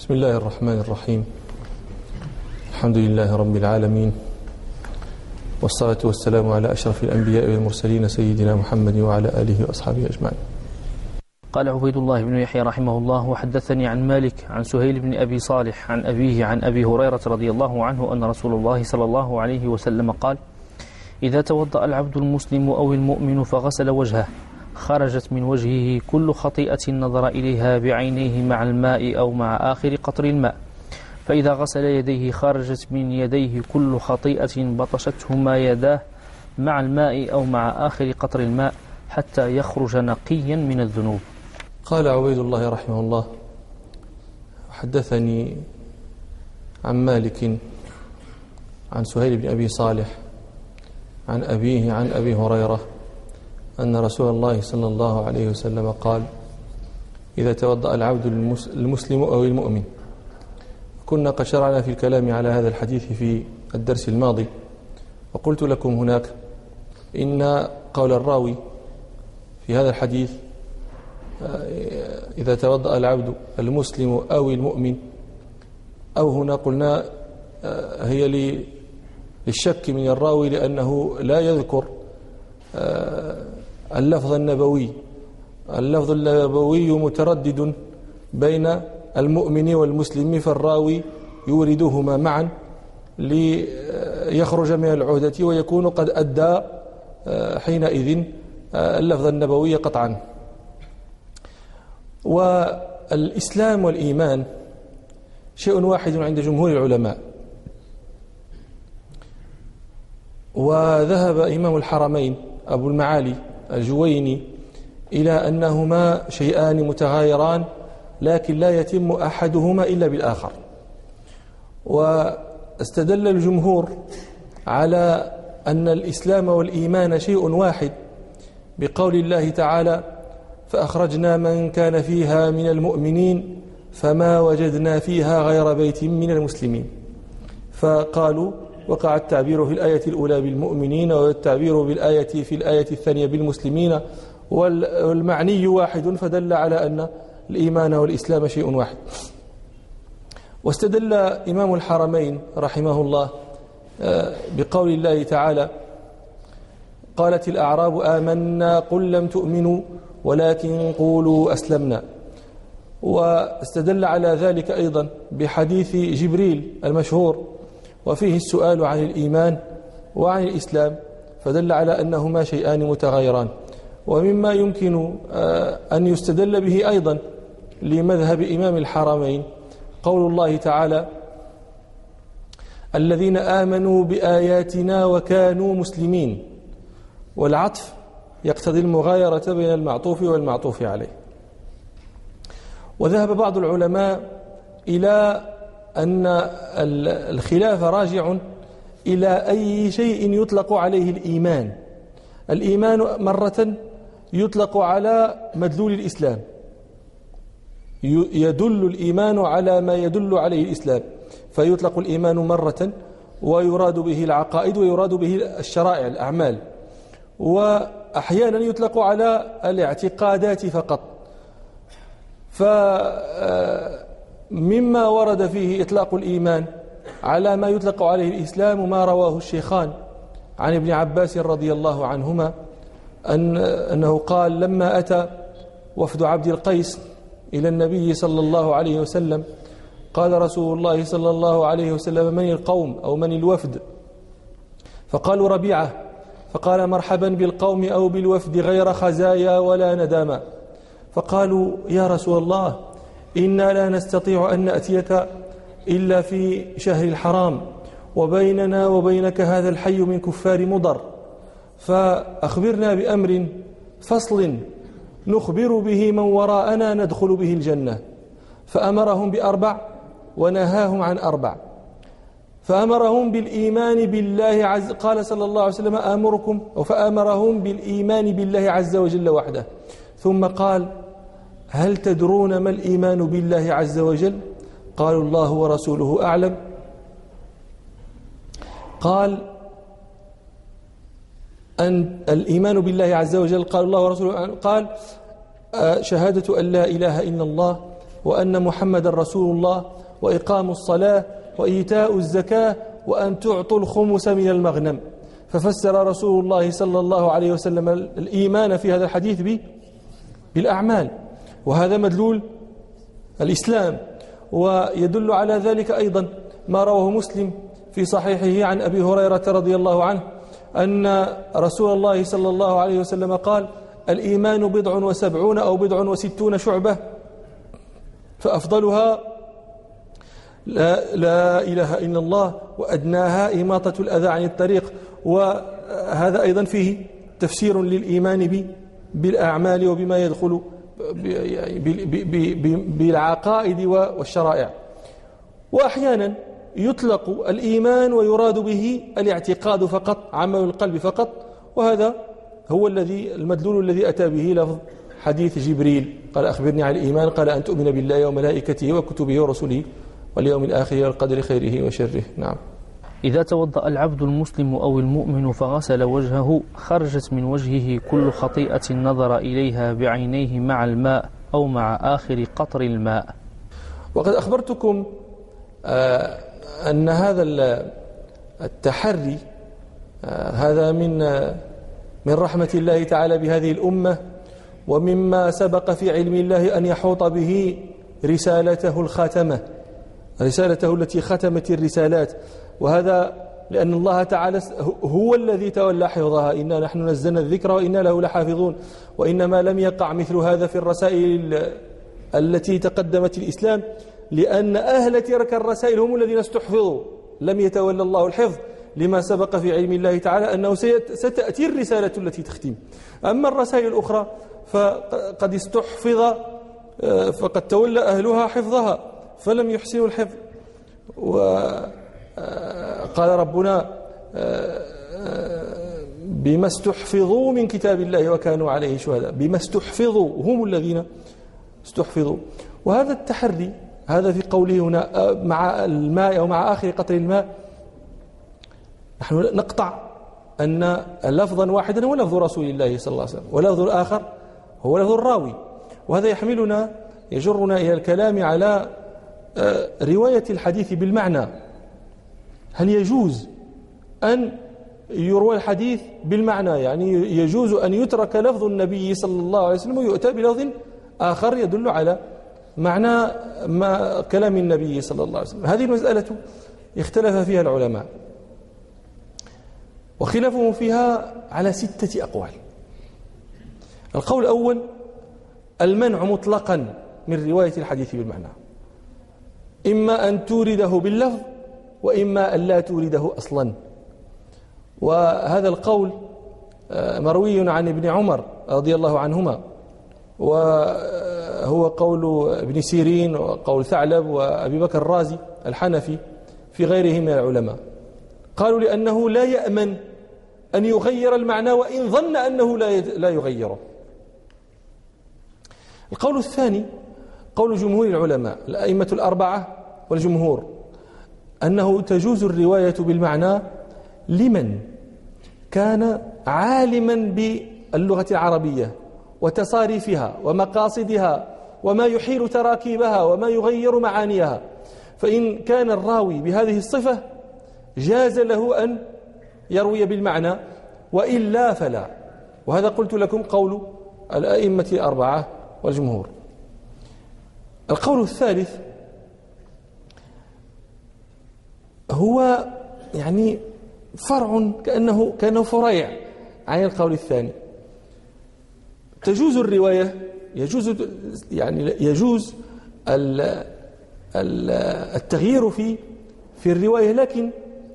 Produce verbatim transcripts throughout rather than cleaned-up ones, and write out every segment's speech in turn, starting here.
بسم الله الرحمن الرحيم. الحمد لله رب العالمين، والصلاة والسلام على أشرف الأنبياء والمرسلين سيدنا محمد وعلى آله وأصحابه أجمعين. قال عبيد الله بن يحيى رحمه الله: وحدثني عن مالك عن سهيل بن أبي صالح عن أبيه عن أبي هريرة رضي الله عنه أن رسول الله صلى الله عليه وسلم قال: إذا توضأ العبد المسلم أو المؤمن فغسل وجهه خرجت من وجهه كل خطيئة نظر إليها بعينيه مع الماء أو مع آخر قطر الماء، فإذا غسل يديه خرجت من يديه كل خطيئة بطشتهما يداه مع الماء أو مع آخر قطر الماء حتى يخرج نقيا من الذنوب. قال عبيد الله رحمه الله: حدثني عن مالك عن سهيل بن أبي صالح عن أبيه عن أبي هريرة أن رسول الله صلى الله عليه وسلم قال: إذا توضأ العبد المسلم أو المؤمن. كنا قد شرعنا في الكلام على هذا الحديث في الدرس الماضي، وقلت لكم هناك إن قول الراوي في هذا الحديث إذا توضأ العبد المسلم أو المؤمن، أو هنا قلنا هي للشك من الراوي لأنه لا يذكر اللفظ النبوي. اللفظ النبوي متردد بين المؤمن والمسلم، فالراوي يوردهما معا ليخرج من العهدة ويكون قد أدى حينئذ اللفظ النبوي قطعا. والإسلام والإيمان شيء واحد عند جمهور العلماء، وذهب إمام الحرمين أبو المعالي الجويني إلى أنهما شيئان متغايران لكن لا يتم أحدهما إلا بالآخر. واستدل الجمهور على أن الإسلام والإيمان شيء واحد بقول الله تعالى: فأخرجنا من كان فيها من المؤمنين فما وجدنا فيها غير بيت من المسلمين. فقالوا وقع التعبير في الآية الأولى بالمؤمنين والتعبير بالآية في الآية الثانية بالمسلمين، والمعني واحد، فدل على أن الإيمان والإسلام شيء واحد. واستدل إمام الحرمين رحمه الله بقول الله تعالى: قالت الأعراب آمنا قل لم تؤمنوا ولكن قولوا أسلمنا. واستدل على ذلك أيضا بحديث جبريل المشهور وفيه السؤال عن الإيمان وعن الإسلام، فدل على أنهما شيئان متغايران. ومما يمكن أن يستدل به أيضا لمذهب إمام الحرمين قول الله تعالى: الذين آمنوا بآياتنا وكانوا مسلمين، والعطف يقتضي المغايرة بين المعطوف والمعطوف عليه. وذهب بعض العلماء إلى أن الخلاف راجع إلى أي شيء يطلق عليه الإيمان. الإيمان مرة يطلق على مدلول الإسلام، يدل الإيمان على ما يدل عليه الإسلام، فيطلق الإيمان مرة ويراد به العقائد ويراد به الشرائع الأعمال، وأحيانا يطلق على الاعتقادات فقط. فمما ورد فيه إطلاق الإيمان على ما يطلق عليه الإسلام ما رواه الشيخان عن ابن عباس رضي الله عنهما أن أنه قال: لما أتى وفد عبد القيس إلى النبي صلى الله عليه وسلم قال رسول الله صلى الله عليه وسلم: من القوم أو من الوفد؟ فقالوا: ربيعة. فقال: مرحبا بالقوم أو بالوفد غير خزايا ولا ندامة. فقالوا: يا رسول الله إنا لا نستطيع أن نأتيك إلا في شهر الحرام، وبيننا وبينك هذا الحي من كفار مضر، فأخبرنا بأمر فصل نخبر به من وراءنا ندخل به الجنة. فأمرهم بأربع ونهاهم عن أربع. فأمرهم بالإيمان بالله عز قال صلى الله عليه وسلم: آمركم أو فأمرهم بالإيمان بالله عز وجل وحده. ثم قال: هل تدرون ما الإيمان بالله عز وجل؟ قالوا: الله ورسوله أعلم. قال: أن الإيمان بالله عز وجل. قال: الله ورسوله أعلم. قال: شهادة أن لا إله إلا الله وأن محمد رسول الله وإقام الصلاة وإيتاء الزكاة وأن تعطوا الخمس من المغنم. ففسر رسول الله صلى الله عليه وسلم الإيمان في هذا الحديث بالأعمال، وهذا مدلول الإسلام. ويدل على ذلك أيضا ما رواه مسلم في صحيحه عن أبي هريرة رضي الله عنه أن رسول الله صلى الله عليه وسلم قال: الإيمان بضع وسبعون أو بضع وستون شعبة، فأفضلها لا, لا إله إلا الله، وأدناها إماطة الأذى عن الطريق. وهذا أيضا فيه تفسير للإيمان بالأعمال وبما يدخل بالعقائد والشرائع. وأحيانا يطلق الإيمان ويراد به الاعتقاد فقط، عمل القلب فقط، وهذا هو الذي المدلول الذي أتى به لفظ حديث جبريل قال: أخبرني عن الإيمان، قال: أن تؤمن بالله وملائكته وكتبه ورسله واليوم الآخر والقدر خيره وشره. نعم. إذا توضأ العبد المسلم أو المؤمن فغسل وجهه خرجت من وجهه كل خطيئة نظر إليها بعينيه مع الماء أو مع آخر قطر الماء. وقد أخبرتكم آه أن هذا التحري آه هذا من آه من رحمة الله تعالى بهذه الأمة، ومما سبق في علم الله أن يحوط به رسالته الخاتمة، رسالته التي ختمت الرسالات. وهذا لأن الله تعالى هو الذي تولى حفظها: إنا نحن نزلنا الذكر وإنا له لحافظون. وإنما لم يقع مثل هذا في الرسائل التي تقدمت الإسلام، لأن أهل تلك الرسائل هم الذين استحفظوا، لم يتولى الله الحفظ، لما سبق في علم الله تعالى أنه ستأتي الرسالة التي تختم. أما الرسائل الأخرى فقد استحفظ، فقد تولى أهلها حفظها فلم يحسنوا الحفظ. وقال ربنا: بما استحفظوا من كتاب الله وكانوا عليه شهداء. بما استحفظوا، هم الذين استحفظوا. وهذا التحري هذا في قوله هنا مع الماء أو مع آخر قطر الماء، نحن نقطع أن لفظا واحدا هو لفظ رسول الله صلى الله عليه وسلم، ولفظ الآخر هو لفظ الراوي. وهذا يحملنا يجرنا إلى الكلام على رواية الحديث بالمعنى. هل يجوز أن يروى الحديث بالمعنى؟ يعني يجوز أن يترك لفظ النبي صلى الله عليه وسلم ويؤتى بلفظ آخر يدل على معنى ما كلام النبي صلى الله عليه وسلم؟ هذه المسألة اختلف فيها العلماء، وخلافهم فيها على ستة أقوال. القول الأول: المنع مطلقا من رواية الحديث بالمعنى، إما أن تورده باللفظ وإما أن لا تورده أصلا. وهذا القول مروي عن ابن عمر رضي الله عنهما، وهو قول ابن سيرين وقول ثعلب وأبي بكر الرازي الحنفي في غيرهم من العلماء. قالوا لأنه لا يأمن أن يغير المعنى وإن ظن أنه لا يغيره. القول الثاني قول جمهور العلماء الأئمة الأربعة والجمهور، أنه تجوز الرواية بالمعنى لمن كان عالما باللغة العربية وتصاريفها ومقاصدها وما يحيل تراكيبها وما يغير معانيها. فإن كان الراوي بهذه الصفة جاز له أن يروي بالمعنى، وإلا فلا. وهذا قلت لكم قول الأئمة الأربعة والجمهور. القول الثالث هو يعني فرع كأنه كأنه فريع عن القول الثاني. تجوز الرواية، يجوز يعني يجوز التغيير في في الرواية، لكن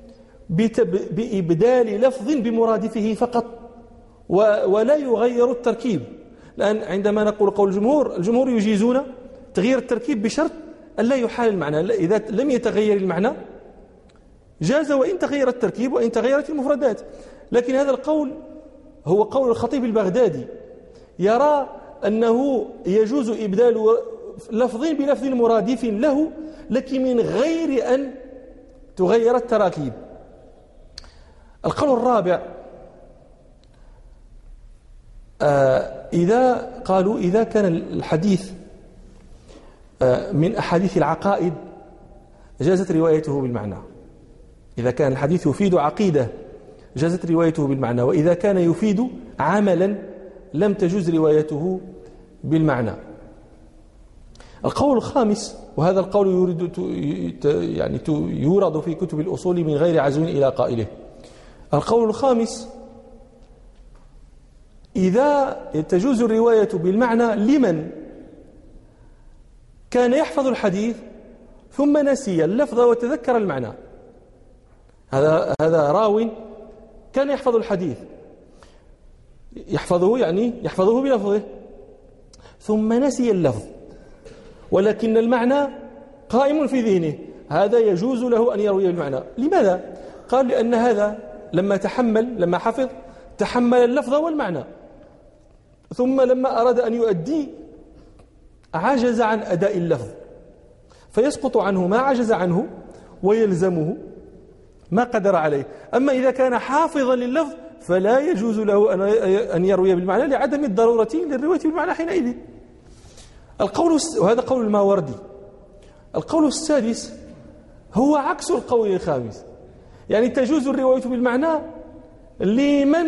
بإبدال لفظ بمرادفه فقط، ولا يغير التركيب. لأن عندما نقول قول الجمهور، الجمهور يجيزون تغيير التركيب بشرط أن لا يحال المعنى. إذا لم يتغير المعنى جاز وإن تغير التركيب وإن تغيرت المفردات. لكن هذا القول هو قول الخطيب البغدادي، يرى أنه يجوز إبدال لفظ بلفظ مرادف له، لكن من غير أن تغير التراكيب. القول الرابع آه إذا قالوا إذا كان الحديث من أحاديث العقائد جازت روايته بالمعنى. إذا كان الحديث يفيد عقيدة جازت روايته بالمعنى، وإذا كان يفيد عملا لم تجوز روايته بالمعنى. القول الخامس، وهذا القول يورد يعني يورد في كتب الأصول من غير عزو إلى قائله. القول الخامس: إذا تجوز الرواية بالمعنى لمن كان يحفظ الحديث ثم نسي اللفظ وتذكر المعنى. هذا هذا راو كان يحفظ الحديث، يحفظه يعني يحفظه بلفظه، ثم نسي اللفظ ولكن المعنى قائم في ذهنه، هذا يجوز له أن يروي المعنى. لماذا؟ قال لأن هذا لما تحمل لما حفظ تحمل اللفظ والمعنى، ثم لما أراد أن يؤدي عجز عن أداء اللفظ، فيسقط عنه ما عجز عنه ويلزمه ما قدر عليه. أما إذا كان حافظا لللفظ فلا يجوز له أن يروي بالمعنى لعدم الضرورة للرواية بالمعنى حينئذ. القول، وهذا قول الماوردي. القول السادس هو عكس القول الخامس، يعني تجوز الرواية بالمعنى لمن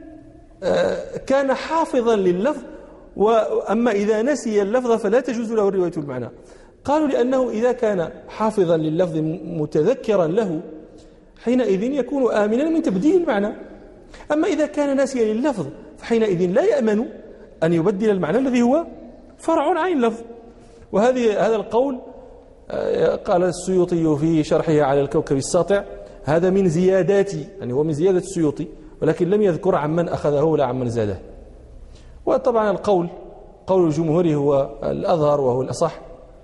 كان حافظا لللفظ، وأما إذا نسي اللفظ فلا تجوز له الرواية بالمعنى. قالوا لأنه إذا كان حافظا لللفظ متذكرا له حينئذ يكون آمنا من تبديل المعنى. أما إذا كان ناسيا لللفظ فحينئذ لا يأمن أن يبدل المعنى الذي هو فرع عن اللفظ. وهذه هذا القول قال السيوطي في شرحه على الكوكب الساطع هذا من زيادات، يعني هو من زيادة السيوطي، ولكن لم يذكر عمن أخذه ولا عمن زاده. وطبعا القول قول الجمهور هو الأظهر وهو الأصح،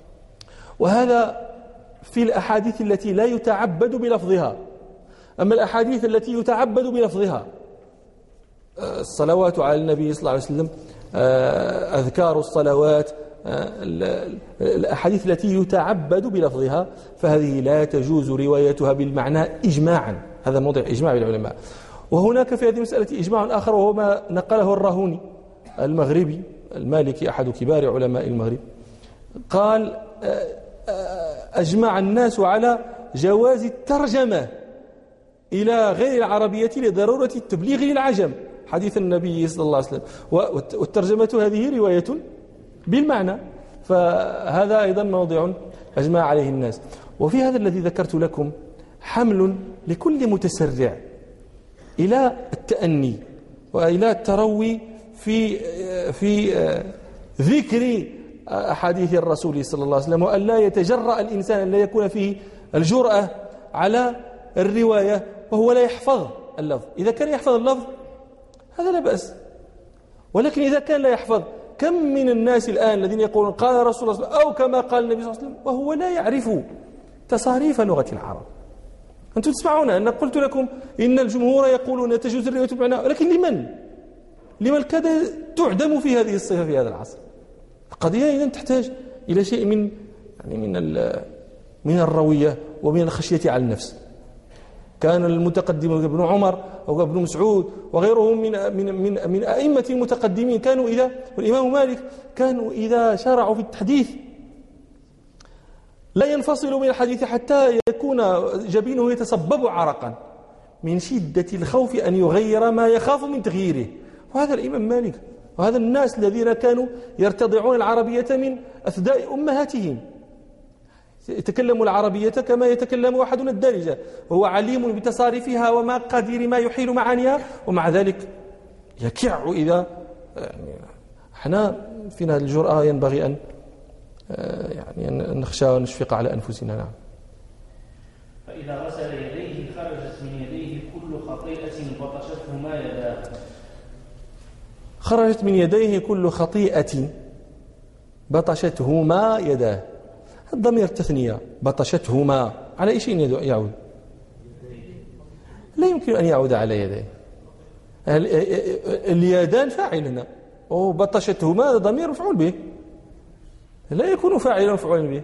وهذا في الأحاديث التي لا يتعبد بلفظها. أما الأحاديث التي يتعبد بلفظها، الصلوات على النبي صلى الله عليه وسلم، أذكار الصلوات، الأحاديث التي يتعبد بلفظها، فهذه لا تجوز روايتها بالمعنى إجماعا. هذا موضع إجماع بالعلماء. وهناك في هذه المسألة إجماع آخر وهو ما نقله الراهوني المغربي المالكي أحد كبار علماء المغرب، قال أجمع الناس على جواز الترجمة إلى غير العربية لضرورة التبليغ للعجم حديث النبي صلى الله عليه وسلم، والترجمة هذه رواية بالمعنى، فهذا أيضا موضع أجمع عليه الناس. وفي هذا الذي ذكرت لكم حمل لكل متسرع إلى التأني وإلى التروي في في ذكر أحاديث الرسول صلى الله عليه وسلم، وأن لا يتجرأ الإنسان، أن لا يكون فيه الجرأة على الرواية وهو لا يحفظ اللفظ. إذا كان يحفظ اللفظ هذا لا بأس، ولكن إذا كان لا يحفظ، كم من الناس الآن الذين يقولون قال رسول الله صلى الله عليه وسلم أو كما قال النبي صلى الله عليه وسلم وهو لا يعرف تصاريف لغة العرب. أنتم تسمعون أن قلت لكم إن الجمهور يقولون تجوز الرواية بالمعنى، ولكن لمن؟ لمن كاد تعدم في هذه الصفة في هذا العصر. القضية إذن تحتاج إلى شيء من يعني من من الروية ومن الخشية على النفس. كان المتقدم ابن عمر أو ابن مسعود وغيرهم من من من من أئمة المتقدمين كانوا إذا، والإمام مالك، كانوا إذا شرعوا في الحديث لا ينفصلوا من الحديث حتى يكون جبينه يتصبب عرقا من شدة الخوف أن يغير ما يخاف من تغييره. وهذا الإمام مالك، وهذا الناس الذين كانوا يرتضعون العربية من أثداء أمهاتهم، يتكلم العربية كما يتكلم أحدنا الدارجة، وهو عليم بتصاريفها وما قدير ما يحيل معانيها، ومع ذلك يكع إذا يعني احنا فينا الجرأة ينبغي أن يعني أن نخشى ونشفق على أنفسنا. نعم. فإذا غسل يديه خرجت من يديه كل خطيئة بطشتهما يداه. خرجت من يديه كل خطيئة بطشتهما يداه. الضمير التثنية بطشتهما على أي شيء يعود؟ لا يمكن أن يعود على يديه. اليدان فاعل هنا، وبطشتهما ضمير مفعول به، لا يكون فاعلا مفعولا به.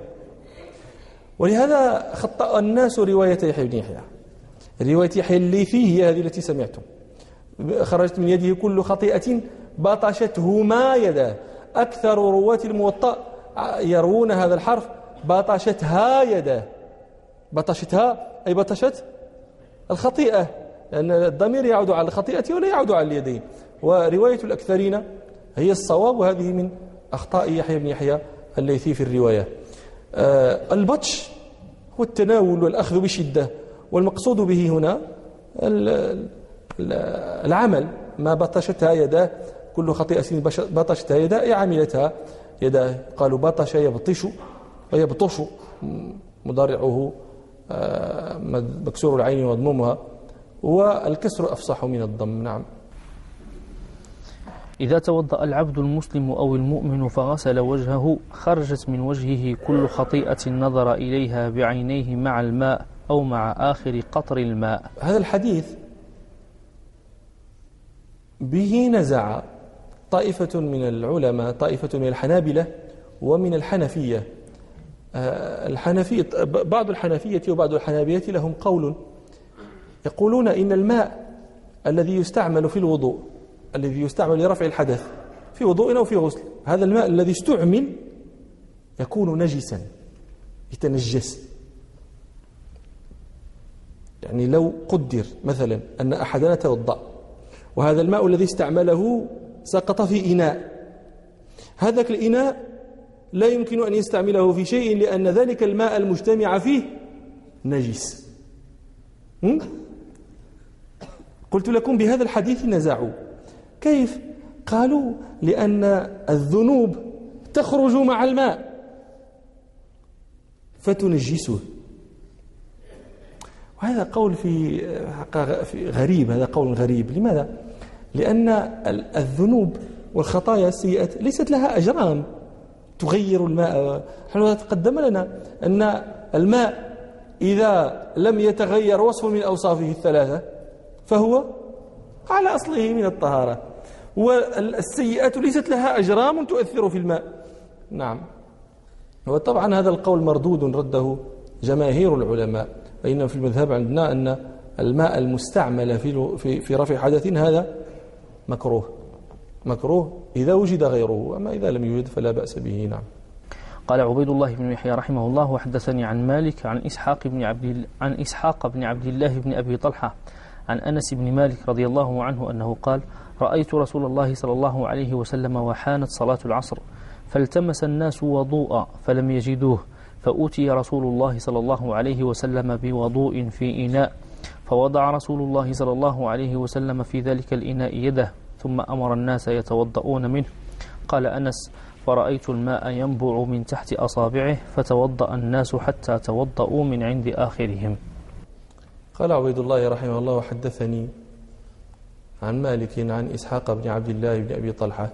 ولهذا خطأ الناس رواية يحيى بن يحيى. رواية يحيى الليثي هي هذه التي سمعتم، خرجت من يده كل خطيئة بطشتهما يداه. أكثر رواة الموطأ يروون هذا الحرف بطشتها يداه. بطشتها أي بطشت الخطيئة، لأن الضمير يعود على الخطيئة ولا يعود على اليدين. ورواية الأكثرين هي الصواب، وهذه من أخطاء يحيى بن يحيى الليثي في الرواية. آه البطش هو التناول والأخذ بشدة، والمقصود به هنا العمل. ما بطشتها يداه، كل خطيئة بطشتها يداه أي عملتها يداه. قالوا بطش يبطش ويبطش، مضارعه مكسور العين وضمومها، والكسر أفصح من الضم. نعم. إذا توضأ العبد المسلم أو المؤمن فغسل وجهه خرجت من وجهه كل خطيئة نظر إليها بعينيه مع الماء أو مع آخر قطر الماء. هذا الحديث به نزع طائفة من العلماء، طائفة من الحنابلة ومن الحنفية. الحنفية بعض الحنفية وبعض الحنابلة لهم قول يقولون إن الماء الذي يستعمل في الوضوء، الذي يستعمل لرفع الحدث في وضوء أو في غسل، هذا الماء الذي استعمل يكون نجسا يتنجس. يعني لو قدر مثلا أن أحدنا توضأ وهذا الماء الذي استعمله سقط في إناء، هذاك الإناء لا يمكن أن يستعمله في شيء لأن ذلك الماء المجتمع فيه نجس. قلت لكم بهذا الحديث نزعوا. كيف؟ قالوا لأن الذنوب تخرج مع الماء فتنجسه. وهذا قول في غريب، هذا قول غريب. لماذا؟ لأن الذنوب والخطايا السيئة ليست لها أجرام تغير الماء. نحن تقدم لنا أن الماء إذا لم يتغير وصف من أوصافه الثلاثة فهو على أصله من الطهارة، والسيئات ليست لها أجرام تؤثر في الماء. نعم. وطبعا هذا القول مردود رده جماهير العلماء، فإن في المذهب عندنا أن الماء المستعمل في في في رفع حدث هذا مكروه مكروه إذا وجد غيره، أما إذا لم يوجد فلا بأس به. نعم. قال عبيد الله بن يحيى رحمه الله وحدثني عن مالك عن إسحاق بن عبد عن إسحاق بن عبد الله بن أبي طلحة عن أنس بن مالك رضي الله عنه أنه قال: رأيت رسول الله صلى الله عليه وسلم وحانت صلاة العصر فالتمس الناس وضوءا فلم يجدوه، فأوتي رسول الله صلى الله عليه وسلم بوضوء في إناء، فوضع رسول الله صلى الله عليه وسلم في ذلك الإناء يده ثم أمر الناس يتوضؤون منه. قال أنس: فرأيت الماء ينبع من تحت أصابعه فتوضأ الناس حتى توضؤوا من عند آخرهم. قال عبيد الله رحمه الله وحدثني عن مالك عن إسحاق بن عبد الله بن أبي طلحة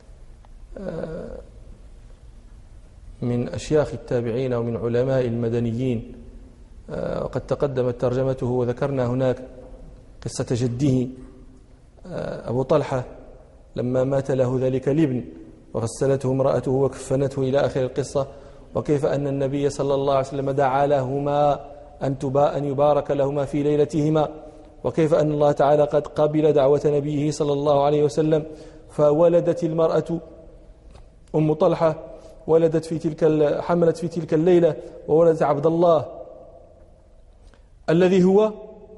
من أشياخ التابعين ومن علماء المدنيين، وقد تقدمت ترجمته وذكرنا هناك قصة جده أبو طلحة لما مات له ذلك الابن وغسلته امرأته وكفنته إلى آخر القصة، وكيف أن النبي صلى الله عليه وسلم دعا لهما أن تبا أن يبارك لهما في ليلتهما، وكيف أن الله تعالى قد قبل دعوة نبيه صلى الله عليه وسلم فولدت المرأة أم طلحة، ولدت في تلك حملت في تلك الليلة وولدت عبد الله الذي هو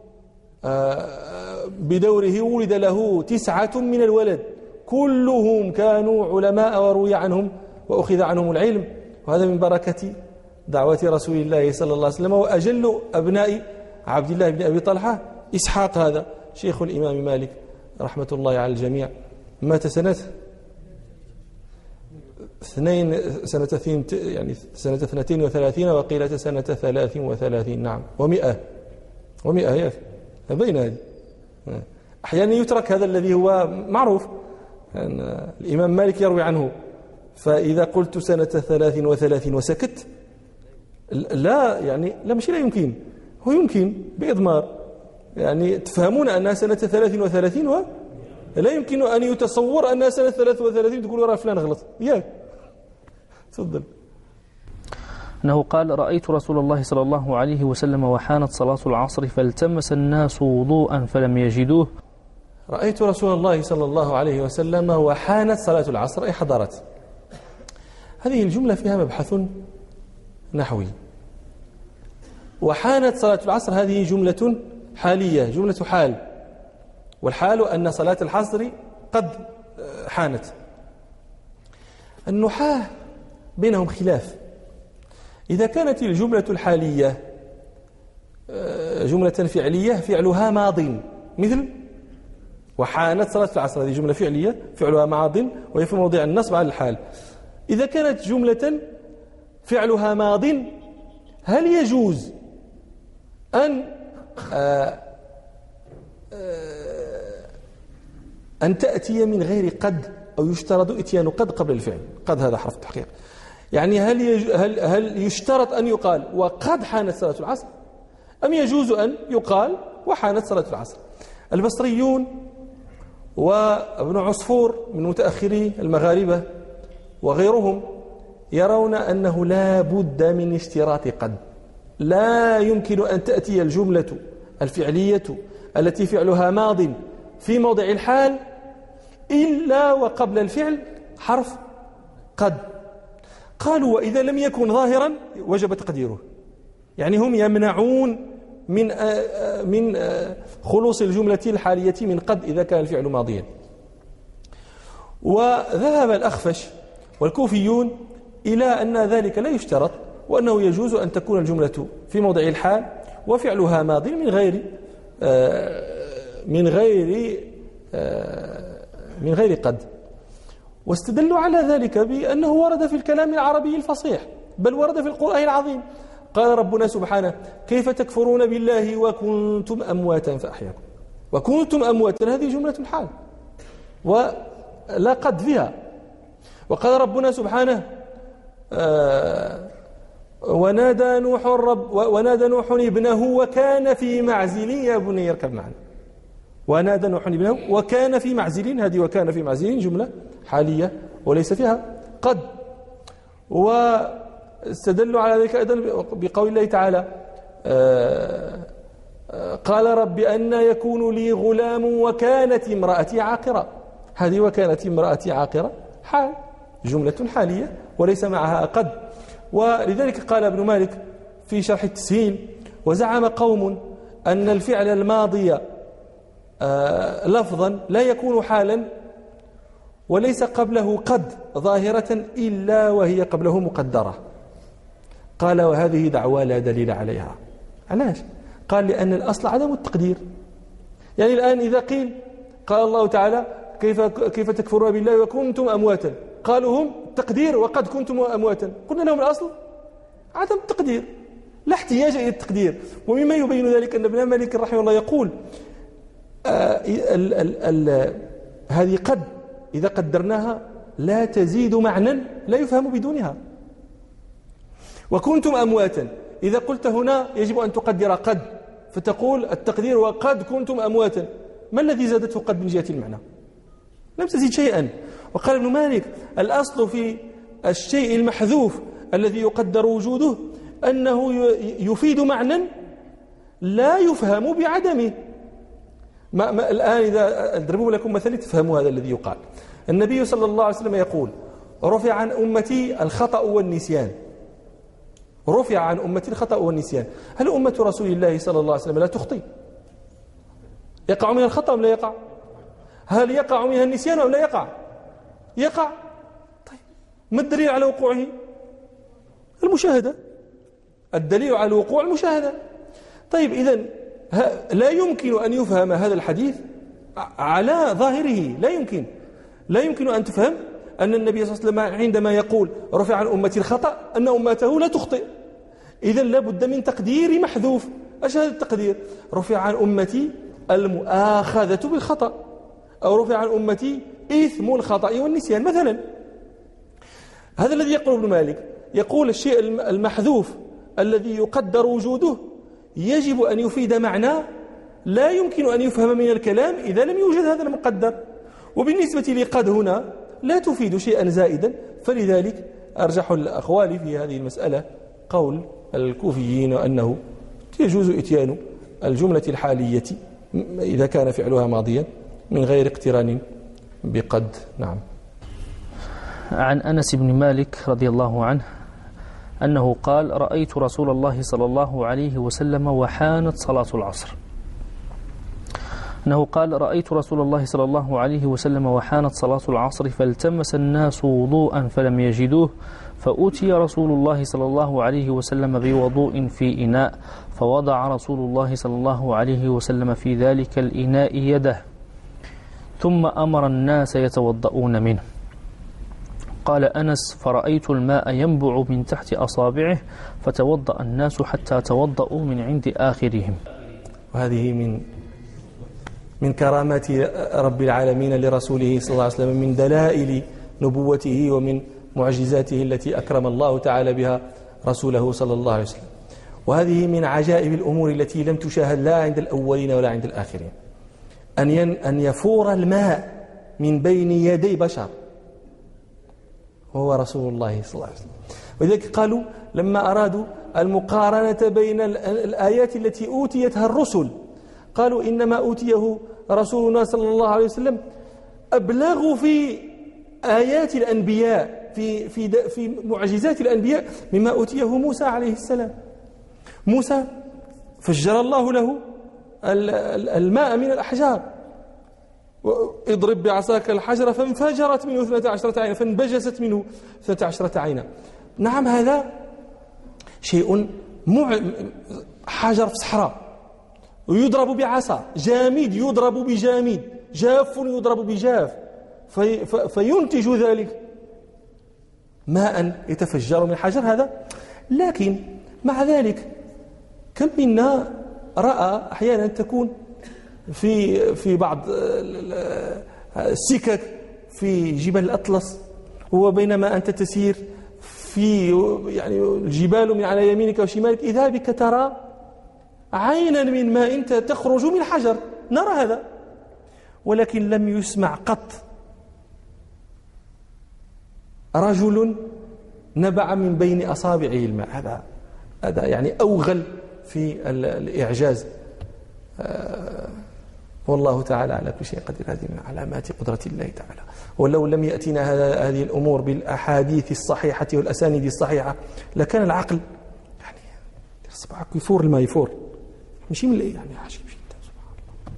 بدوره ولد له تسعة من الولد كلهم كانوا علماء وروي عنهم وأخذ عنهم العلم، وهذا من بركة دعوة رسول الله صلى الله عليه وسلم. وأجل أبناء عبد الله بن أبي طلحة إسحاق، هذا شيخ الإمام مالك رحمة الله على الجميع، مات سنة اثنين سنة ثين يعني سنة اثنتين وثلاثين وقيلة سنة ثلاث وثلاثين. نعم. ومئة ومئة يا بين هذه. أحيانا يترك هذا الذي هو معروف أن الإمام مالك يروي عنه، فإذا قلت سنة ثلاث وثلاثين وسكت لا يعني لا مش لا يمكن، هو يمكن بإضمار، يعني تفهمون أنها سنة ثلاث وثلاثين ولا يمكن أن يتصور أنها سنة ثلاث وثلاثين تقول ورا فلان غلط. ياك تفضل. أنه قال: رأيت رسول الله صلى الله عليه وسلم وحانت صلاة العصر فالتمس الناس وضوءا فلم يجدوه. رأيت رسول الله صلى الله عليه وسلم وحانت صلاة العصر أي حضرت. هذه الجملة فيها مبحث نحوي. وحانت صلاة العصر هذه جملة حالية، جملة حال، والحال أن صلاة العصر قد حانت. النحاة بينهم خلاف. إذا كانت الجملة الحالية جملة فعلية فعلها ماض، مثل وحانت صلاة العصر، هذه جملة فعلية فعلها ماض وهي في موضع النصب على الحال. إذا كانت جملة فعلها ماض هل يجوز أن آآ آآ أن تأتي من غير قد، أو يشترط إتيان قد قبل الفعل؟ قد هذا حرف تحقيق، يعني هل يج... هل هل يشترط أن يقال وقد حانت صلاة العصر، أم يجوز أن يقال وحانت صلاة العصر؟ البصريون وابن عصفور من متأخري المغاربة وغيرهم يرون أنه لا بد من اشتراط قد، لا يمكن أن تأتي الجملة الفعلية التي فعلها ماض في موضع الحال إلا وقبل الفعل حرف قد. قالوا وإذا لم يكن ظاهرا وجب تقديره، يعني هم يمنعون من من خلوص الجملة الحالية من قد إذا كان الفعل ماضيا. وذهب الأخفش والكوفيون إلى أن ذلك لا يشترط، وأنه يجوز أن تكون الجملة في موضع الحال وفعلها ماض من غير من غير من غير قد. واستدلوا على ذلك بأنه ورد في الكلام العربي الفصيح، بل ورد في القرآن العظيم. قال ربنا سبحانه كيف تكفرون بالله وكنتم أمواتا فأحياكم. وكنتم أمواتا هذه جملة حال ولا قد فيها. وقال ربنا سبحانه آه ونادى نوح الرب ونادى نوح ابنه وكان في معزل يا بني يركب معنا. ونادى نوح ابنه وكان في معزل، هذه وكان في معزل جملة حالية وليس فيها قد. واستدلوا على ذلك أيضا بقول الله تعالى آه آه قال رب أن يكون لي غلام وكانت امرأتي عاقرة. هذه وكانت امرأتي عاقرة حال، جملة حالية وليس معها قد. ولذلك قال ابن مالك في شرح التسهيل وزعم قوم أن الفعل الماضي آه لفظا لا يكون حالا وليس قبله قد ظاهرة إلا وهي قبله مقدرة. قال وهذه دعوى لا دليل عليها. علاش؟ قال لأن الأصل عدم التقدير. يعني الآن إذا قيل قال الله تعالى كيف كيف تكفرون بالله وكنتم أمواتا، قالوا هم تقدير وقد كنتم أمواتا، قلنا لهم الأصل عدم التقدير، لا احتياج إلى التقدير. ومما يبين ذلك أن ابن مالك رحمه الله يقول آه ال ال ال هذه قد إذا قدرناها لا تزيد معنى لا يفهم بدونها. وكنتم أمواتا إذا قلت هنا يجب أن تقدر قد، فتقول التقدير وقد كنتم أمواتا، ما الذي زادته قد من جهة المعنى؟ لم تزيد شيئا. وقال ابن مالك الأصل في الشيء المحذوف الذي يقدر وجوده أنه يفيد معنى لا يفهم بعدمه. ما ما الآن إذا أضرب لكم مثل تفهموا هذا الذي يقال. النبي صلى الله عليه وسلم يقول رفع عن أمتي الخطأ والنسيان، رفع عن أمتي الخطأ والنسيان. هل أمة رسول الله صلى الله عليه وسلم لا تخطئ؟ يقع منها الخطأ أم لا يقع؟ هل يقع منها النسيان أم لا يقع؟ يقع. طيب ما الدليل على وقوعه؟ المشاهدة. الدليل على الوقوع المشاهدة. طيب إذن لا يمكن أن يفهم هذا الحديث على ظاهره، لا يمكن لا يمكن أن تفهم أن النبي صلى الله عليه وسلم عندما يقول رفع عن أمتي الخطأ أن أمته لا تخطئ. إذن لا بد من تقدير محذوف. ايش هذا التقدير؟ رفع عن أمتي المؤاخذة بالخطأ، أو رفع عن أمتي إثم الخطأ والنسيان مثلا. هذا الذي يقول ابن مالك، يقول الشيء المحذوف الذي يقدر وجوده يجب أن يفيد معنى لا يمكن أن يفهم من الكلام إذا لم يوجد هذا المقدر. وبالنسبة لقد هنا لا تفيد شيئا زائدا، فلذلك أرجح الأقوال في هذه المسألة قول الكوفيين أنه يجوز إتيان الجملة الحالية إذا كان فعلها ماضيا من غير اقتران بقد. نعم. عن أنس بن مالك رضي الله عنه أنه قال رأيت رسول الله صلى الله عليه وسلم وحانت صلاة العصر أنه قال رأيت رسول الله صلى الله عليه وسلم وحانت صلاة العصر فالتمس الناس وضوءا فلم يجدوه فأتي رسول الله صلى الله عليه وسلم بوضوء في إناء فوضع رسول الله صلى الله عليه وسلم في ذلك الإناء يده ثم أمر الناس يتوضؤون منه. قال أنس فرأيت الماء ينبع من تحت أصابعه فتوضأ الناس حتى توضأوا من عند آخرهم. وهذه من من كرامات رب العالمين لرسوله صلى الله عليه وسلم، من دلائل نبوته ومن معجزاته التي أكرم الله تعالى بها رسوله صلى الله عليه وسلم. وهذه من عجائب الأمور التي لم تشاهد لا عند الأولين ولا عند الآخرين، أن أن يفور الماء من بين يدي بشر وهو رسول الله صلى الله عليه وسلم. ولذلك قالوا لما أرادوا المقارنة بين الآيات التي أوتيتها الرسل قالوا إنما أوتيه رسولنا صلى الله عليه وسلم أبلغ في آيات الأنبياء في في في معجزات الأنبياء مما أوتيه موسى عليه السلام. موسى فجر الله له الماء من الأحجار، اضرب بعصاك الحجر فانفجرت منه اثنتا عشرة عينا فانبجست منه اثنتا عشرة عينا. نعم، هذا شيء مع حجر في صحراء ويضرب بعصا، جامد يضرب بجامد، جاف يضرب بجاف، في فينتج ذلك ماء يتفجر من حجر هذا. لكن مع ذلك كم منا رأى أحيانا تكون في في بعض السكك في جبال الأطلس، وبينما أنت تسير في يعني الجبال من على يمينك وشمالك إذا بك ترى عينا من ماء تخرج من حجر، نرى هذا، ولكن لم يسمع قط رجل نبع من بين أصابعه الماء. هذا هذا يعني أوغل في الإعجاز. آه والله تعالى على كل شيء قدير. هذه من علامات قدرة الله تعالى. ولو لم يأتينا هذه الأمور بالأحاديث الصحيحة والأسانيد الصحيحة لكان العقل يعني صباحك يفور الماء يفور مش من يعني عجيب جدا. سبحان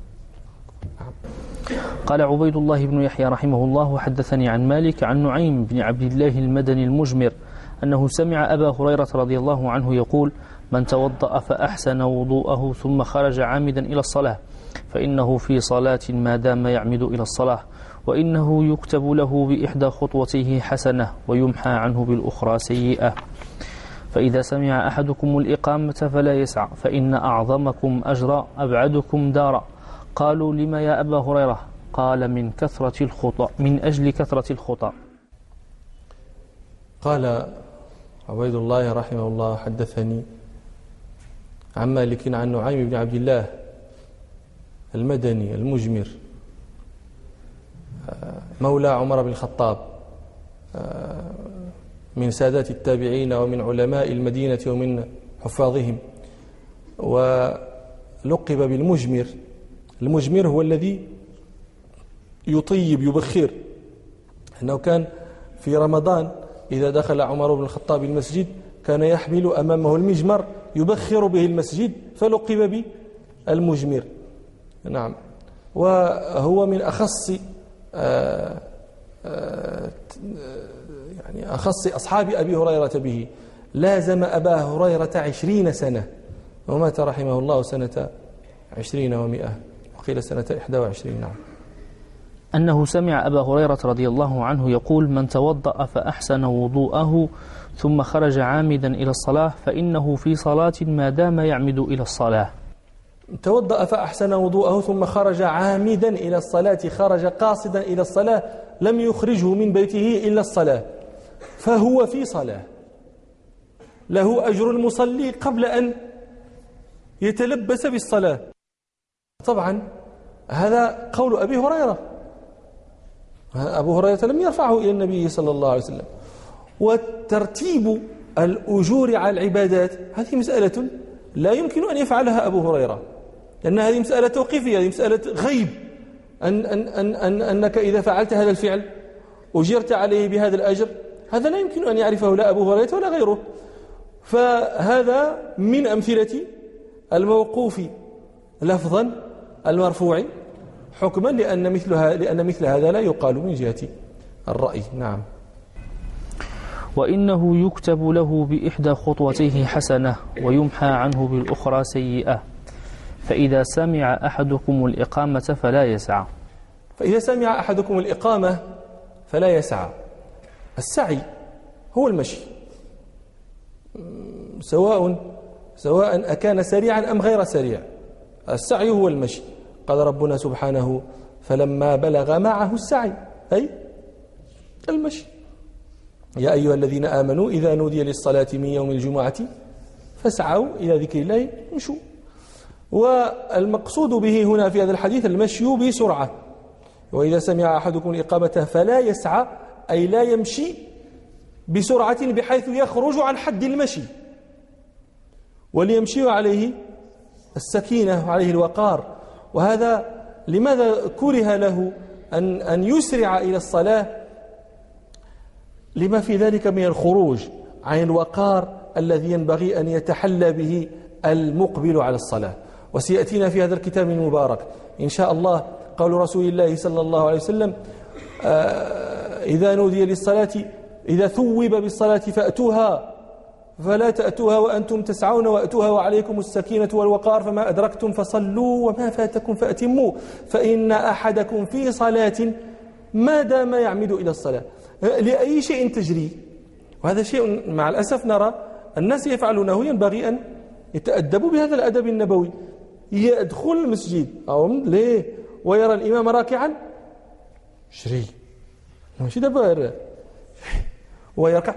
الله. قال عبيد الله بن يحيى رحمه الله وحدثني عن مالك عن نعيم بن عبد الله المدني المجمر أنه سمع أبا هريرة رضي الله عنه يقول من توضأ فأحسن وضوءه ثم خرج عامدا إلى الصلاة فإنه في صلاة ما دام يعمد إلى الصلاة، وإنه يكتب له بإحدى خطوتيه حسنة ويمحى عنه بالأخرى سيئة. فإذا سمع أحدكم الإقامة فلا يسعى فإن أعظمكم أجرا أبعدكم دارا. قالوا لما يا أبا هريرة؟ قال من كثرة الخطأ من أجل كثرة الخطأ. قال عبيد الله رحمه الله حدثني عن مالك عن نعيم بن عبد الله المدني المجمر مولى عمر بن الخطاب من سادات التابعين ومن علماء المدينة ومن حفاظهم، ولقب بالمجمر. المجمر هو الذي يطيب يبخر، أنه كان في رمضان إذا دخل عمر بن الخطاب المسجد كان يحمل أمامه المجمر يبخر به المسجد فلقب بالمجمر. نعم، وهو من أخص آآ آآ يعني أخص أصحاب أبي هريرة به، لازم أبا هريرة عشرين سنة ومات رحمه الله سنة عشرين ومئة وقيل سنة إحدى وعشرين. نعم. أنه سمع أبا هريرة رضي الله عنه يقول من توضأ فأحسن وضوءه ثم خرج عامدا إلى الصلاة فإنه في صلاة ما دام يعمد إلى الصلاة. توضأ فأحسن وضوءه ثم خرج عامدا إلى الصلاة، خرج قاصدا إلى الصلاة، لم يخرجه من بيته إلا الصلاة، فهو في صلاة، له أجر المصلي قبل أن يتلبس بالصلاة. طبعا هذا قول أبي هريرة، أبو هريرة لم يرفعه إلى النبي صلى الله عليه وسلم. وترتيب الأجور على العبادات هذه مسألة لا يمكن أن يفعلها أبو هريرة، لأن هذه مسألة توقيفية، هذه مسألة غيب، أن أن أن أن أنك إذا فعلت هذا الفعل أجرت عليه بهذا الأجر، هذا لا يمكن أن يعرفه لا أبو هريرة ولا غيره. فهذا من أمثلة الموقوف لفظا المرفوع حكما، لأن مثلها لأن مثل هذا لا يقال من جهة الرأي. نعم. وإنه يكتب له بإحدى خطوتيه حسنة ويمحى عنه بالأخرى سيئة، فإذا سمع أحدكم الإقامة فلا يسعى. فإذا سمع أحدكم الإقامة فلا يسعى. السعي هو المشي، سواء سواء أكان سريعا أم غير سريع، السعي هو المشي. قال ربنا سبحانه: فلما بلغ معه السعي، أي المشي. يا أيها الذين آمنوا إذا نودي للصلاة من يوم الجمعة فاسعوا إلى ذكر الله امشوا. والمقصود به هنا في هذا الحديث المشي بسرعة. وإذا سمع أحدكم الإقامة فلا يسعى، أي لا يمشي بسرعة بحيث يخرج عن حد المشي، وليمشي عليه السكينة وعليه الوقار. وهذا لماذا كره له أن أن يسرع إلى الصلاة؟ لما في ذلك من الخروج عن الوقار الذي ينبغي أن يتحلى به المقبل على الصلاة. وسيأتينا في هذا الكتاب المبارك إن شاء الله قول رسول الله صلى الله عليه وسلم: آه إذا نودي للصلاة إذا ثوب بالصلاة فأتوها فلا تأتوها وأنتم تسعون، وأتوها وعليكم السكينة والوقار، فما أدركتم فصلوا وما فاتكم فأتموا، فإن أحدكم في صلاة ما دام يعمد إلى الصلاة لأي شيء تجري. وهذا شيء مع الأسف نرى الناس يفعلونه. ينبغي أن يتأدبوا بهذا الأدب النبوي. يدخل المسجد أو ليه ويرى الإمام راكعا شري ماشي دابا ويركع،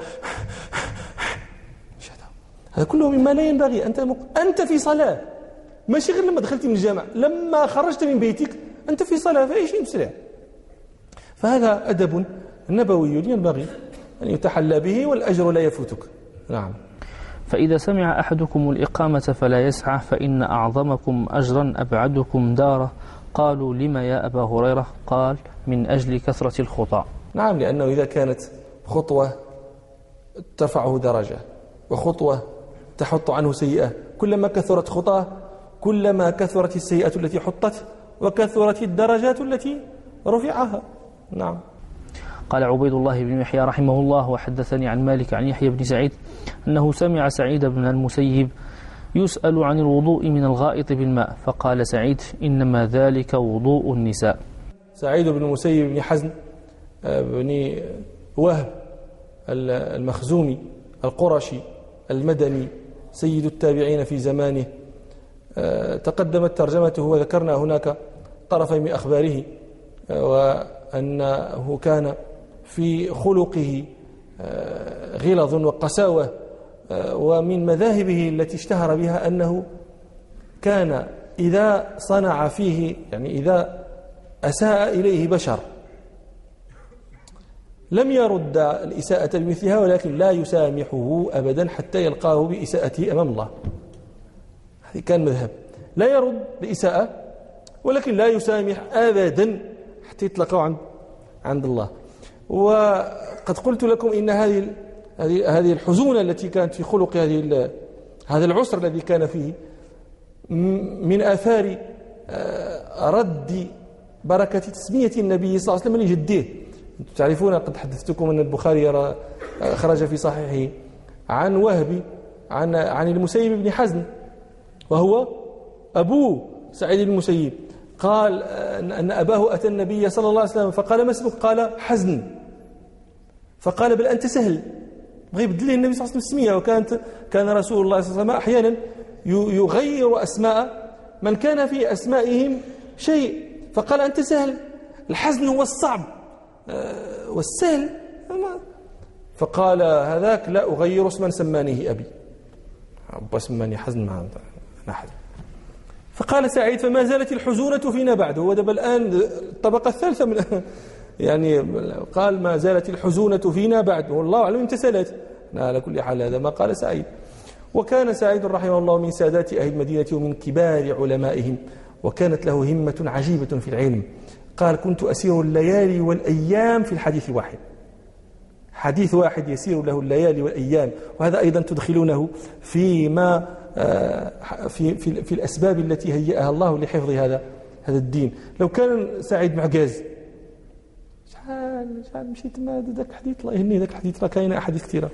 هذا كله مما لا ينبغي. أنت مق... أنت في صلاة، ماشي غير لما دخلت من الجامع، لما خرجت من بيتك أنت في صلاة، فأي شيء مسرع. فهذا أدب نبوي ينبغي أن يتحلى به، والأجر لا يفوتك. نعم. فإذا سمع أحدكم الإقامة فلا يسعى، فإن أعظمكم أجرا أبعدكم دارا. قالوا: لما يا أبا هريرة؟ قال: من أجل كثرة الخطى. نعم، لأنه إذا كانت خطوة ترفعه درجة وخطوة تحط عنه سيئة، كلما كثرت خطاه كلما كثرت السيئة التي حطت وكثرت الدرجات التي رفعها. نعم. قال عبيد الله بن يحيى رحمه الله: وحدثني عن مالك عن يحيى بن سعيد أنه سمع سعيد بن المسيب يسأل عن الوضوء من الغائط بالماء، فقال سعيد: إنما ذلك وضوء النساء. سعيد بن المسيب بن حزن بن وهب المخزومي القرشي المدني سيد التابعين في زمانه، تقدمت ترجمته وذكرنا هناك طرفي من أخباره، وأنه كان في خلقه غلظ وقساوة، ومن مذاهبه التي اشتهر بها أنه كان إذا صنع فيه، يعني إذا أساء إليه بشر لم يرد الإساءة بمثلها، ولكن لا يسامحه أبدا حتى يلقاه بإساءته أمام الله. هذا كان مذهب، لا يرد الإساءة ولكن لا يسامح أبدا حتى يطلقه عند عند الله. وقد قلت لكم إن هذه هذه هذه الحزونة التي كانت في خلق هذه هذا العسر الذي كان فيه من آثار رد بركة تسمية النبي صلى الله عليه وسلم لجده. تعرفون قد حدثتكم أن البخاري خرج في صحيحه عن وهب عن عن المسيب بن حزن وهو أبوه سعيد بن المسيب، قال أن أباه أتى النبي صلى الله عليه وسلم فقال: ما اسمك؟ قال: حزن. فقال: بل أنت سهل. بغى يبدل النبي صلى الله عليه وسلم السمية، وكانت كان رسول الله صلى الله عليه وسلم أحيانا يغير أسماء من كان في أسمائهم شيء، فقال: أنت سهل. الحزن هو الصعب والسهل. فقال هذاك: لا أغير اسما سمانيه أبي، أبا سماني حزن ما أنا حزن. فقال سعيد: فما زالت الحزونة فينا بعد. هو دابا الآن الطبقة الثالثة من يعني قال: ما زالت الحزونة فينا بعد، والله أعلم امتثلت. على كل حال هذا ما قال سعيد. وكان سعيد رحمه الله من سادات أهل المدينة ومن كبار علمائهم، وكانت له همة عجيبة في العلم. قال كنت أسير الليالي والأيام في الحديث الواحد، حديث واحد يسير له الليالي والأيام. وهذا أيضا تدخلونه فيما في, في, في الأسباب التي هيئها الله لحفظ هذا هذا الدين. لو كان سعيد معجاز شحال شحال مشيت ما ذاك الحديث، الله يهني ذاك الحديث راه كاينه أحاديث كثيرة.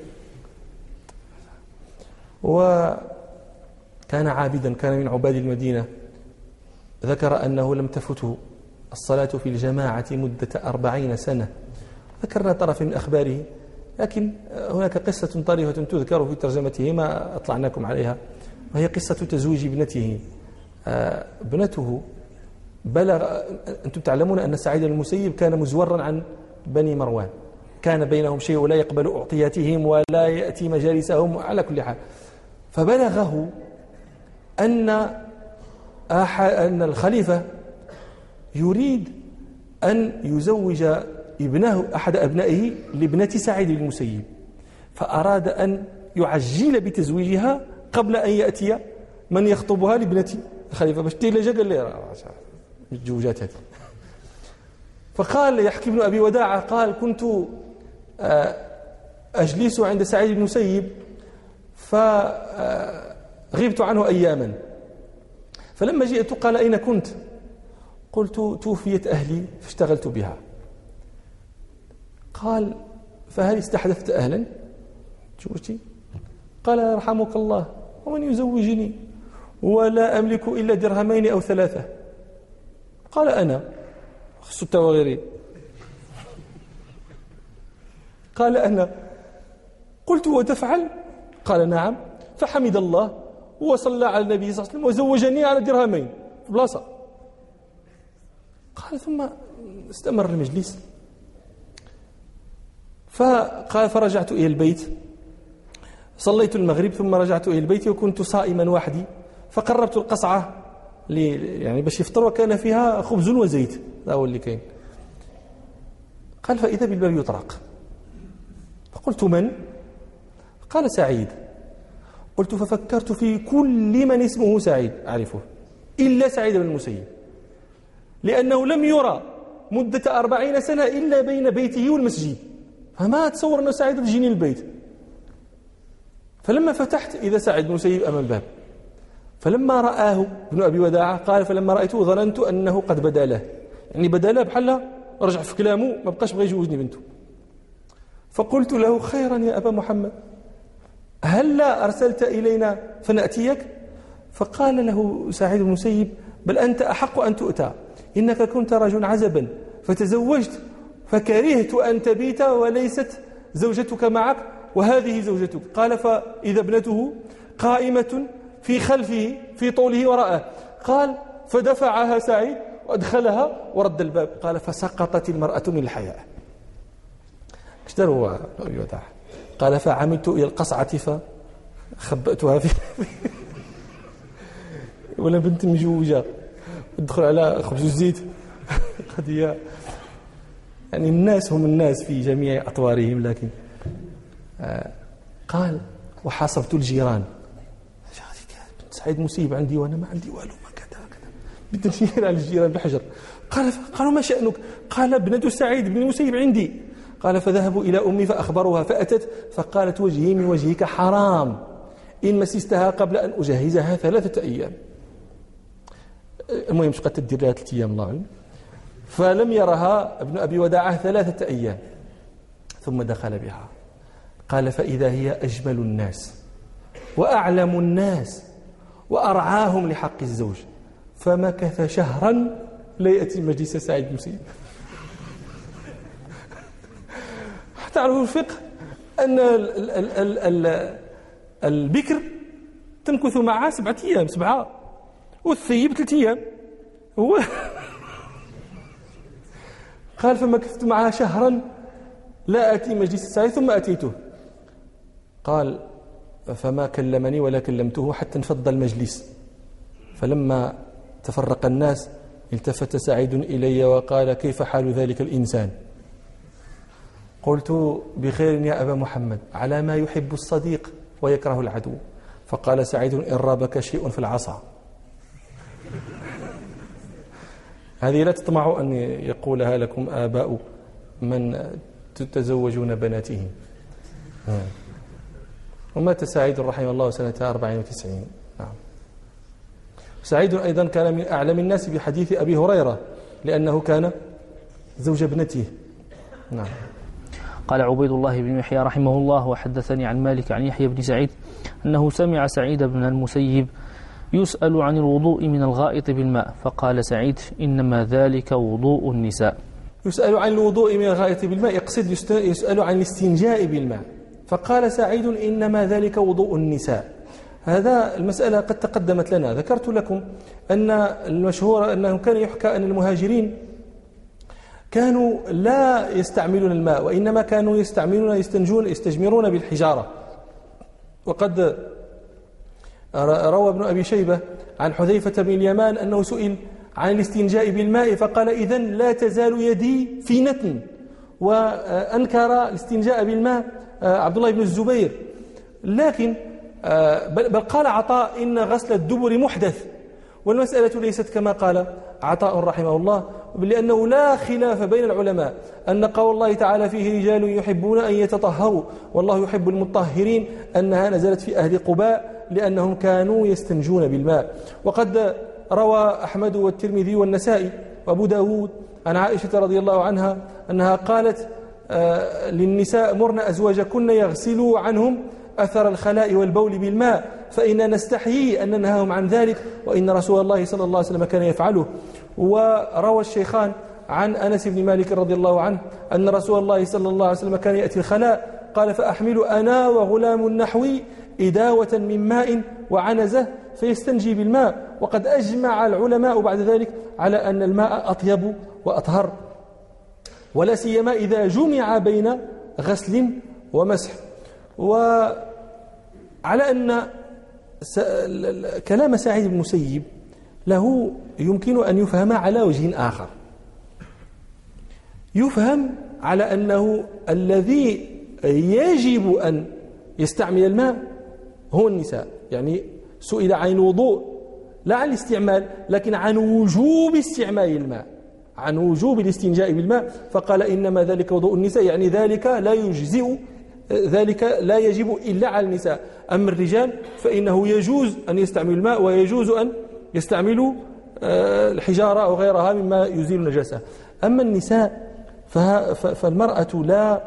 وكان عابدا، كان من عباد المدينة. ذكر أنه لم تفته الصلاة في الجماعة مدة أربعين سنة. ذكرنا طرف من أخباره، لكن هناك قصة طريفة تذكر في ترجمته ما أطلعناكم عليها، وهي قصة تزويج ابنته. ابنته بلغ، أنتم تعلمون أن سعيد المسيب كان مزورا عن بني مروان، كان بينهم شيء ولا يقبل أعطياتهم ولا يأتي مجالسهم على كل حال. فبلغه أن أن الخليفة يريد أن يزوج ابنه أحد أبنائه لابنة سعيد المسيب، فأراد أن يعجل بتزويجها قبل أن يأتي من يخطبها لابنة الخليفة، باش تيلا قال لي الجوجات هذه. فقال يحكي ابن أبي وداعة قال كنت أجلس عند سعيد المسيب فغبت عنه أياما، فلما جئت قال أين كنت؟ قلت توفيت أهلي فاشتغلت بها. قال فهل استحدثت أهلا؟ تزوجتي؟ قال يرحمك الله ومن يزوجني ولا أملك إلا درهمين أو ثلاثة؟ قال أنا خصت وغيري. قال أنا. قلت وتفعل؟ قال نعم. فحمد الله وصلى على النبي صلى الله عليه وسلم وزوجني على درهمين في بلاصة. قال ثم استمر المجلس، فقال فرجعت إلى البيت، صليت المغرب ثم رجعت إلى البيت وكنت صائما وحدي، فقربت القصعة يعني باش يفطر وكان فيها خبز وزيت، هذا هو اللي كاين. قال فإذا بالباب يطرق، فقلت من؟ قال سعيد. قلت ففكرت في كل من اسمه سعيد أعرفه إلا سعيد بن المسيب، لأنه لم يرى مدة أربعين سنة إلا بين بيته والمسجد، فما أتصور أنه سعيد يجيني البيت. فلما فتحت إذا سعيد بن المسيب أمام الباب، فلما رآه ابن أبي وداعة قال فلما رأيته ظننت أنه قد بدا له، يعني بدا له بحال رجع في كلامه ما بقاش بغى يجوزني بنته. فقلت له خيرا يا أبا محمد، هل لا أرسلت إلينا فنأتيك؟ فقال له سعيد بن المسيب بل أنت أحق أن تؤتى، إنك كنت رجل عزبا فتزوجت فكرهت أن تبيت وليست زوجتك معك وهذه زوجتك. قال فإذا ابنته قائمة في خلفه في طوله وراءه. قال فدفعها سعيد وأدخلها ورد الباب. قال فسقطت المرأة من الحياء. ايش دار هو؟ قال فعمدت إلى القصعة فخبأتها في ولا بنت مجوجة ادخل على خبز الزيت قضية. يعني الناس هم الناس في جميع أطوارهم. لكن آه قال وحاسبت الجيران، سعيد مسيب عندي وأنا ما عندي والو ما كذا كذا، بدي نشير على الجيران بحجر. قال قالوا ما شأنك؟ قال ابنة سعيد بن المسيب عندي. قال فذهبوا إلى أمي فأخبروها فأتت فقالت وجهي من وجهك حرام إن مسستها قبل أن أجهزها ثلاثة أيام. المهم شقت تدير لها ثلاثة أيام الله أعلم. فلم يرها ابن أبي وداعة ثلاثة أيام ثم دخل بها. قال فإذا هي أجمل الناس وأعلم الناس وأرعاهم لحق الزوج، فمكث شهرا لا يأتي مجلس سعيد بن مسيب. تعرفوا الفقه أن ال ال ال ال البكر تمكث معها سبعة أيام سبعة والثيب ثلاثة أيام. هو قال فمكثت معها شهرا لا أتي مجلس سعيد ثم أتيته. قال فما كلمني ولا كلمته حتى انفض المجلس. فلما تفرق الناس التفت سعيد إلي وقال كيف حال ذلك الإنسان؟ قلت بخير يا أبا محمد، على ما يحب الصديق ويكره العدو. فقال سعيد إن رابك شيء في العصا. هذه لا تطمعوا أن يقولها لكم آباء من تتزوجون بناتهم. ومات سعيد رحمه الله سنة أربعين وتسعين. نعم. سعيد أيضا كان من أعلم الناس بحديث أبي هريرة لأنه كان زوج ابنته. نعم. قال عبيد الله بن يحيى رحمه الله وحدثني عن مالك عن يحيى بن سعيد أنه سمع سعيد بن المسيب يسأل عن الوضوء من الغائط بالماء فقال سعيد إنما ذلك وضوء النساء. يسأل عن الوضوء من الغائط بالماء يقصد يسأل عن الاستنجاء بالماء فقال سعيد إنما ذلك وضوء النساء. هذا المسألة قد تقدمت لنا. ذكرت لكم أن المشهور أنه كان يحكى أن المهاجرين كانوا لا يستعملون الماء وإنما كانوا يستعملون يستنجون يستجمرون بالحجارة. وقد روى ابن أبي شيبة عن حذيفة بن اليمان أنه سئل عن الاستنجاء بالماء فقال إذن لا تزال يدي في نتن. وأنكر الاستنجاء بالماء عبد الله بن الزبير. لكن بل قال عطاء إن غسل الدبر محدث. والمسألة ليست كما قال عطاء رحمه الله لأنه لا خلاف بين العلماء أن قول الله تعالى فيه رجال يحبون أن يتطهروا والله يحب المطهرين أنها نزلت في أهل قباء لأنهم كانوا يستنجون بالماء. وقد روى أحمد والترمذي والنسائي وأبو داود عن عائشة رضي الله عنها أنها قالت للنساء مرن أزواجكن يغسلوا عنهم أثر الخلاء والبول بالماء فإننا نستحيي أن ننهاهم عن ذلك وإن رسول الله صلى الله عليه وسلم كان يفعله. وروى الشيخان عن أنس بن مالك رضي الله عنه أن رسول الله صلى الله عليه وسلم كان يأتي الخلاء قال فأحمل أنا وغلام نحوي إداوة من ماء وعنزة فيستنجي بالماء. وقد أجمع العلماء بعد ذلك على أن الماء أطيب وأطهر ولا سيما إذا جمع بين غسل ومسح. وعلى أن كلام سعيد بن المسيب له يمكن أن يفهم على وجه آخر. يفهم على أنه الذي يجب أن يستعمل الماء هو النساء. يعني سئل عن الوضوء لا عن الاستعمال لكن عن وجوب استعمال الماء عن وجوب الاستنجاء بالماء فقال إنما ذلك وضوء النساء يعني ذلك لا يجزئ ذلك لا يجب إلا على النساء. أما الرجال فإنه يجوز أن يستعملوا الماء ويجوز أن يستعملوا الحجارة أو غيرها مما يزيل النجاسة. أما النساء فالمرأة لا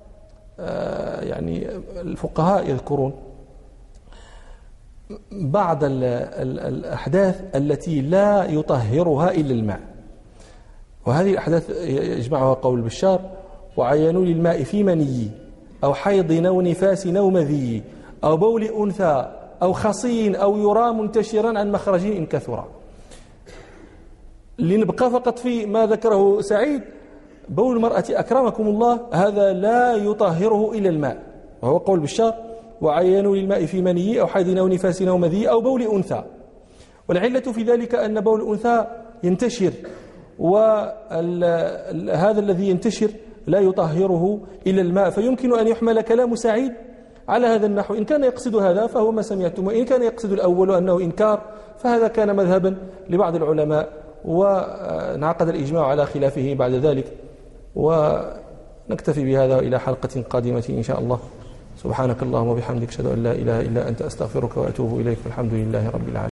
يعني الفقهاء يذكرون بعض الأحداث التي لا يطهرها إلا الماء وهذه الأحداث يجمعها قول بشار وعينوا للماء في مني أو حيض أو نفاس أو مذي أو بول أنثى أو خصي أو يرى منتشرا عن مخرج إن كثر. لنبقى فقط في ما ذكره سعيد بول المرأة أكرمكم الله هذا لا يطهره إلا الماء وهو قول بشار وعينوا للماء في مني أو حيض أو نفاس أو مذي أو بول أنثى. والعلة في ذلك أن بول الأنثى ينتشر وهذا الذي ينتشر لا يطهره إلا الماء فيمكن أن يحمل كلام سعيد على هذا النحو. إن كان يقصد هذا فهو ما سمعتم وإن كان يقصد الأول أنه إنكار فهذا كان مذهبا لبعض العلماء وانعقد الإجماع على خلافه بعد ذلك. ونكتفي بهذا إلى حلقة قادمة إن شاء الله. سبحانك اللهم وبحمدك أشهد أن لا إله إلا أنت أستغفرك وأتوب إليك والحمد لله رب العالمين.